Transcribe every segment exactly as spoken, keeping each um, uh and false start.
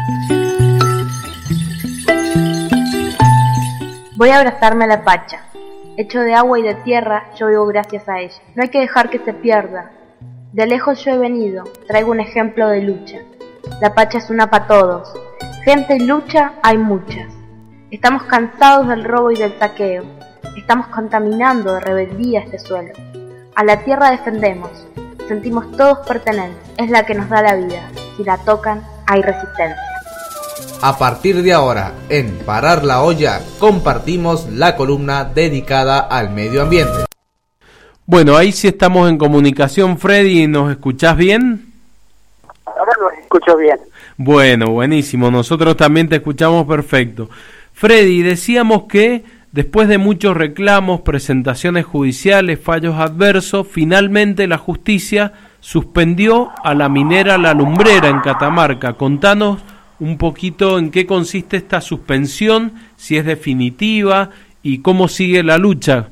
Voy a abrazarme a la pacha. Hecho de agua y de tierra, yo vivo gracias a ella. No hay que dejar que se pierda. De lejos yo he venido, traigo un ejemplo de lucha. La pacha es una para todos. Gente y lucha hay muchas. Estamos cansados del robo y del saqueo. Estamos contaminando de rebeldía este suelo. A la tierra defendemos. Sentimos todos pertenencia. Es la que nos da la vida. Si la tocan, hay resistencia. A partir de ahora, en Parar la Olla, compartimos la columna dedicada al medio ambiente. Bueno, ahí sí estamos en comunicación, Freddy, ¿nos escuchás bien? Ahora los escucho bien. Bueno, buenísimo, nosotros también te escuchamos perfecto. Freddy, decíamos que después de muchos reclamos, presentaciones judiciales, fallos adversos, finalmente la justicia suspendió a la minera La Lumbrera en Catamarca. Contanos un poquito en qué consiste esta suspensión, si es definitiva y cómo sigue la lucha.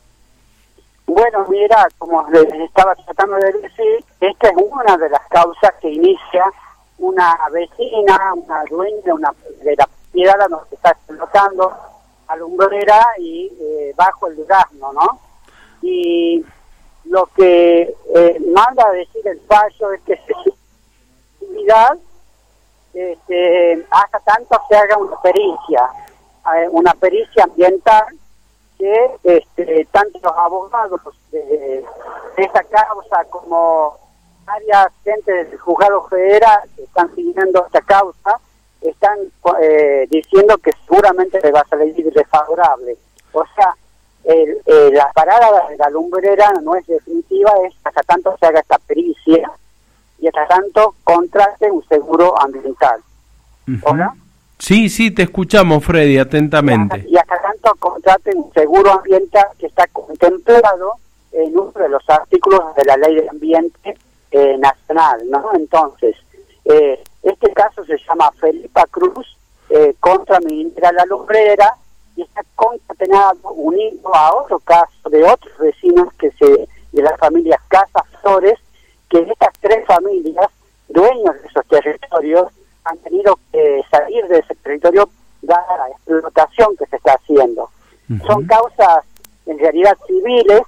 Bueno, mira, como les estaba tratando de decir, esta es una de las causas que inicia una vecina, una dueña una, de la propiedad donde se está explotando La Lumbrera y eh, bajo el durazno, ¿no? Y lo que eh, manda a decir el fallo es que se actividad Este, hasta tanto se haga una pericia, eh, una pericia ambiental que este, tanto los abogados de, de esta causa como varias gente del juzgado federal que están siguiendo esta causa están eh, diciendo que seguramente le va a salir desfavorable. O sea, el, eh, la parada de La Lumbrera no es definitiva, es hasta tanto se haga esta pericia y hasta tanto contrate un seguro ambiental. Uh-huh. ¿Hola? Sí, sí, te escuchamos, Freddy, atentamente. Y hasta, y hasta tanto contrate un seguro ambiental que está contemplado en uno de los artículos de la Ley de Ambiente eh, Nacional, ¿no? Entonces, eh, este caso se llama Felipa Cruz eh, contra Minera La Lumbrera y está concatenado, unido a otro caso de otros vecinos que se de las familias Casa Flores, que estas tres familias, dueños de esos territorios, han tenido que salir de ese territorio dada la explotación que se está haciendo. Uh-huh. Son causas, en realidad, civiles,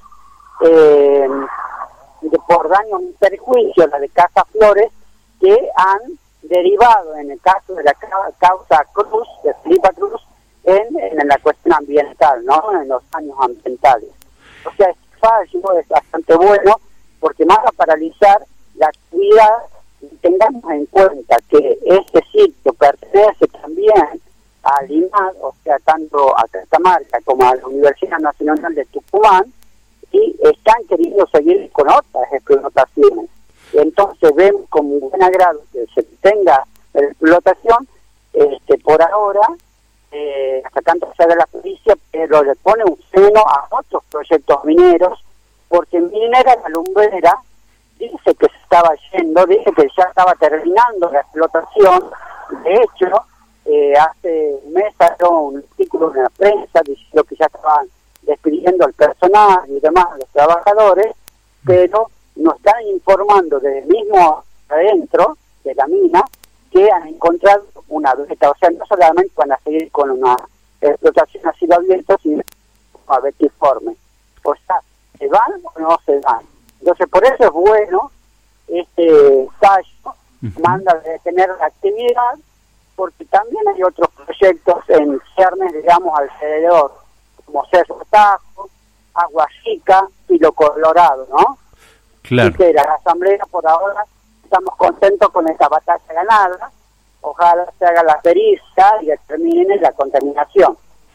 eh, de, por daño y perjuicio, la de Casa Flores, que han derivado, en el caso de la ca- causa Cruz, de Felipa Cruz, en, en la cuestión ambiental, ¿no? En los daños ambientales. O sea, este fallo es bastante bueno, porque más a paralizar la actividad, tengamos en cuenta que este sitio pertenece también al I N A D, o sea, tanto a Catamarca como a la Universidad Nacional de Tucumán, y están queriendo seguir con otras explotaciones. Entonces vemos con buen agrado que se tenga la explotación, este, por ahora, eh, hasta tanto se haga la justicia, pero le pone un freno a otros proyectos mineros, porque Minera La Lumbrera dice que se estaba yendo, dice que ya estaba terminando la explotación. De hecho, eh, hace un mes salió un artículo en la prensa diciendo que ya estaban despidiendo al personal y demás, a los trabajadores, pero nos están informando desde el mismo adentro de la mina que han encontrado una vegeta. O sea, no solamente van a seguir con una explotación a cielo abierto, sino a vertiforme. O sea, ¿se van o no se van? Entonces, por eso es bueno este fallo, uh-huh. manda a detener la actividad, porque también hay otros proyectos en ciernes, digamos, alrededor, como Cerro Tajo, Agua Chica y Lo Colorado, ¿no? Claro. Y que la Asamblea, por ahora, estamos contentos con esta batalla ganada. Ojalá se haga la pericia y termine la contaminación.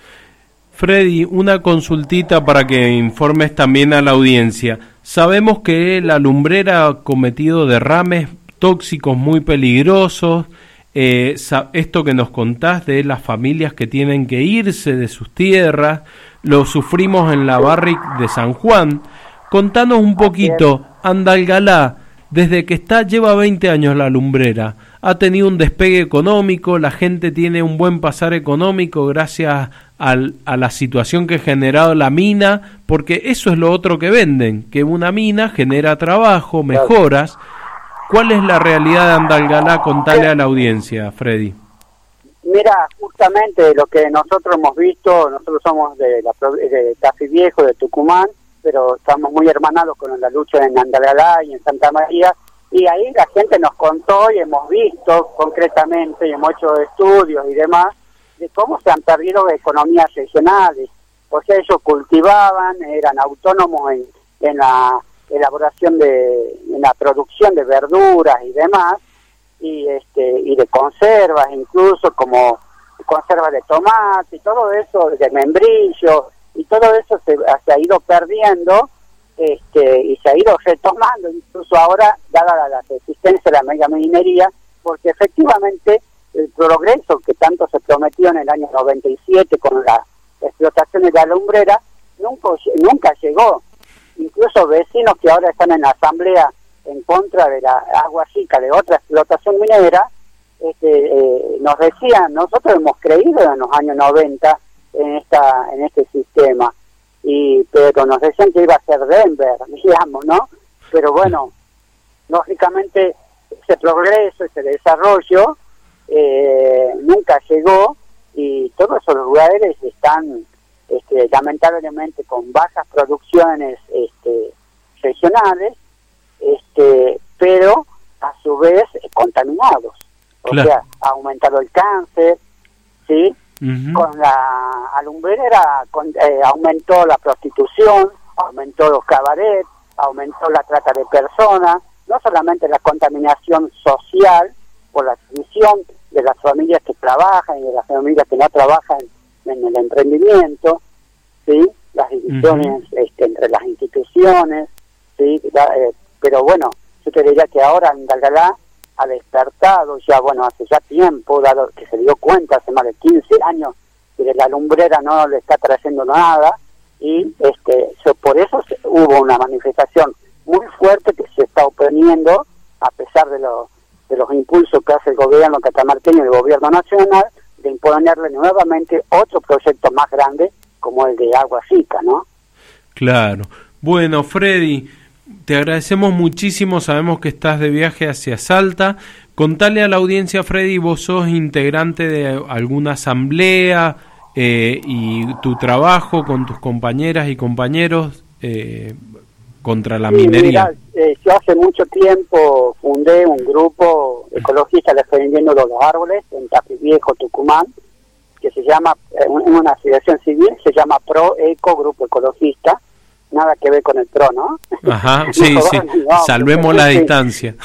Freddy, una consultita para que informes también a la audiencia. Sabemos que La Lumbrera ha cometido derrames tóxicos muy peligrosos. Eh, esto que nos contás de las familias que tienen que irse de sus tierras, lo sufrimos en la Barrick de San Juan. Contanos un poquito, Andalgalá, desde que está, lleva veinte años La Lumbrera, ha tenido un despegue económico, la gente tiene un buen pasar económico gracias al, a la situación que ha generado la mina, porque eso es lo otro que venden, que una mina genera trabajo, mejoras. ¿Cuál es la realidad de Andalgalá? Contale a la audiencia, Freddy. Mira, justamente lo que nosotros hemos visto, nosotros somos de, la, de Tafí Viejo, de Tucumán, pero estamos muy hermanados con la lucha en Andalgalá y en Santa María, y ahí la gente nos contó y hemos visto concretamente, y hemos hecho estudios y demás, de cómo se han perdido economías regionales. O sea, ellos cultivaban, eran autónomos en, en la elaboración de, en la producción de verduras y demás, y este y de conservas, incluso como conservas de tomate y todo eso, de membrillo, y todo eso se, se ha ido perdiendo este y se ha ido retomando, incluso ahora, dada la, la existencia de la megaminería, porque efectivamente el progreso que tanto se prometió en el año noventa y siete con las explotaciones de la lumbrera, nunca, nunca llegó. Incluso vecinos que ahora están en la asamblea en contra de la Agua Chica, de otra explotación minera, este, eh, nos decían, nosotros hemos creído en los años noventa en esta en este sistema, y pero nos decían que iba a ser Denver, digamos, ¿no? Pero bueno, lógicamente ese progreso, ese desarrollo eh, nunca llegó, y todos esos lugares están este, lamentablemente con bajas producciones este, regionales, este pero a su vez eh, contaminados. O claro. sea, ha aumentado el cáncer, ¿sí? Uh-huh. Con la alumbrera con, eh, aumentó la prostitución, aumentó los cabarets, aumentó la trata de personas, no solamente la contaminación social por la división de las familias que trabajan y de las familias que no trabajan en el emprendimiento, ¿sí? Las divisiones uh-huh. este, entre las instituciones, ¿sí? La, eh, pero bueno, yo te diría que ahora Andalgalá ha despertado ya, bueno, hace ya tiempo, dado que se dio cuenta hace más de quince años que la lumbrera no le está trayendo nada, y este so, por eso se, hubo una manifestación muy fuerte que se está oponiendo, a pesar de, lo, de los impulsos que hace el gobierno catamarqueño y el gobierno nacional, de imponerle nuevamente otro proyecto más grande como el de Agua Chica, ¿no? Claro. Bueno, Freddy, te agradecemos muchísimo, sabemos que estás de viaje hacia Salta. Contale a la audiencia, Freddy, vos sos integrante de alguna asamblea eh, y tu trabajo con tus compañeras y compañeros eh, contra la sí, minería. Mira, eh, yo hace mucho tiempo fundé un grupo ecologista defendiendo los árboles en Tafí Viejo, Tucumán, que se llama, en una asociación civil, se llama Pro Eco Grupo Ecologista. Nada que ver con el PRO, ¿no? Ajá, sí, no, sí, no, salvemos la sí. distancia.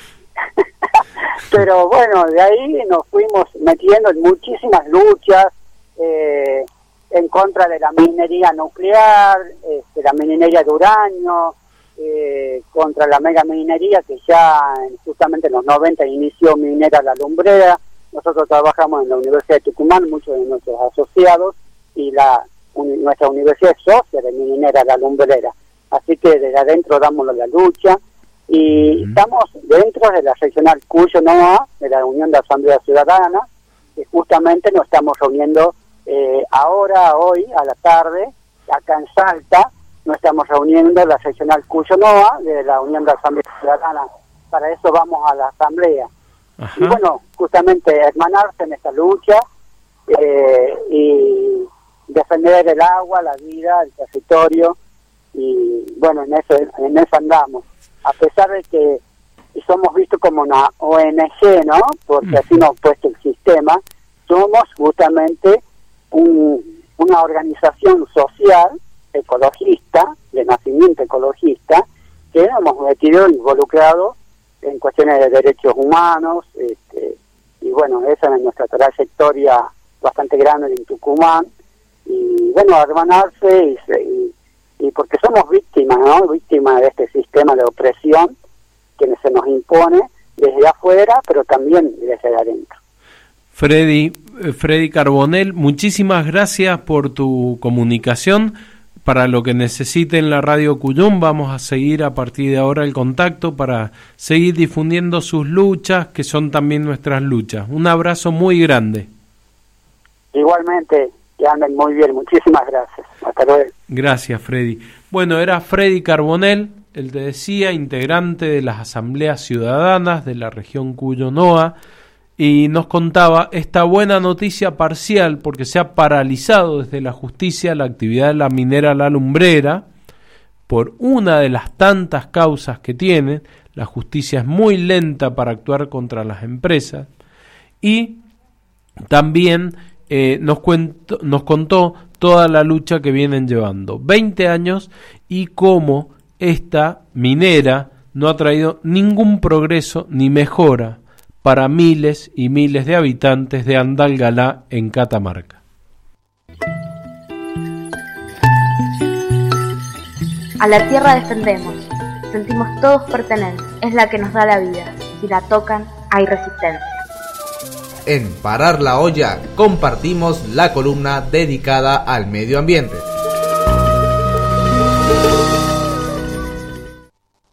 Pero bueno, de ahí nos fuimos metiendo en muchísimas luchas eh, en contra de la minería nuclear, este, la minería de uranio, eh, contra la mega minería que ya justamente en los noventa inició Minera La Lumbrera. Nosotros trabajamos en la Universidad de Tucumán, muchos de nuestros asociados, y la un, nuestra universidad es socia de Minera La Lumbrera. Así que desde adentro damos la lucha, y uh-huh. estamos dentro de la regional Cuyo-Noa, de la Unión de Asamblea Ciudadana, que justamente nos estamos reuniendo eh, ahora, hoy, a la tarde, acá en Salta, nos estamos reuniendo la regional Cuyo-Noa, de la Unión de Asamblea Ciudadana. Para eso vamos a la asamblea. Ajá. Y bueno, justamente hermanarse en esta lucha eh, y defender el agua, la vida, el territorio, y bueno, en eso, en eso andamos. A pesar de que somos vistos como una O N G, ¿no? Porque así nos ha puesto el sistema, somos justamente un, una organización social ecologista, de nacimiento ecologista, que hemos metido involucrado en cuestiones de derechos humanos, este, y bueno, esa es nuestra trayectoria bastante grande en Tucumán, y bueno, hermanarse, y, y, y porque somos víctimas, ¿no? Víctimas de este sistema de opresión que se nos impone desde afuera, pero también desde adentro. Freddy, Freddy Carbonell, muchísimas gracias por tu comunicación. Para lo que necesiten la Radio Cuyum, vamos a seguir a partir de ahora el contacto para seguir difundiendo sus luchas, que son también nuestras luchas. Un abrazo muy grande. Igualmente, que anden muy bien. Muchísimas gracias. Hasta luego. Gracias, Freddy. Bueno, era Freddy Carbonell, él te decía, integrante de las asambleas ciudadanas de la región Cuyo-Noa, y nos contaba esta buena noticia parcial porque se ha paralizado desde la justicia la actividad de la minera La Lumbrera por una de las tantas causas que tienen. La justicia es muy lenta para actuar contra las empresas, y también eh, nos, cuento, nos contó toda la lucha que vienen llevando, veinte años, y cómo esta minera no ha traído ningún progreso ni mejora para miles y miles de habitantes de Andalgalá en Catamarca. A la tierra defendemos, sentimos todos pertenencia, es la que nos da la vida, si la tocan hay resistencia. En Parar la Olla compartimos la columna dedicada al medio ambiente.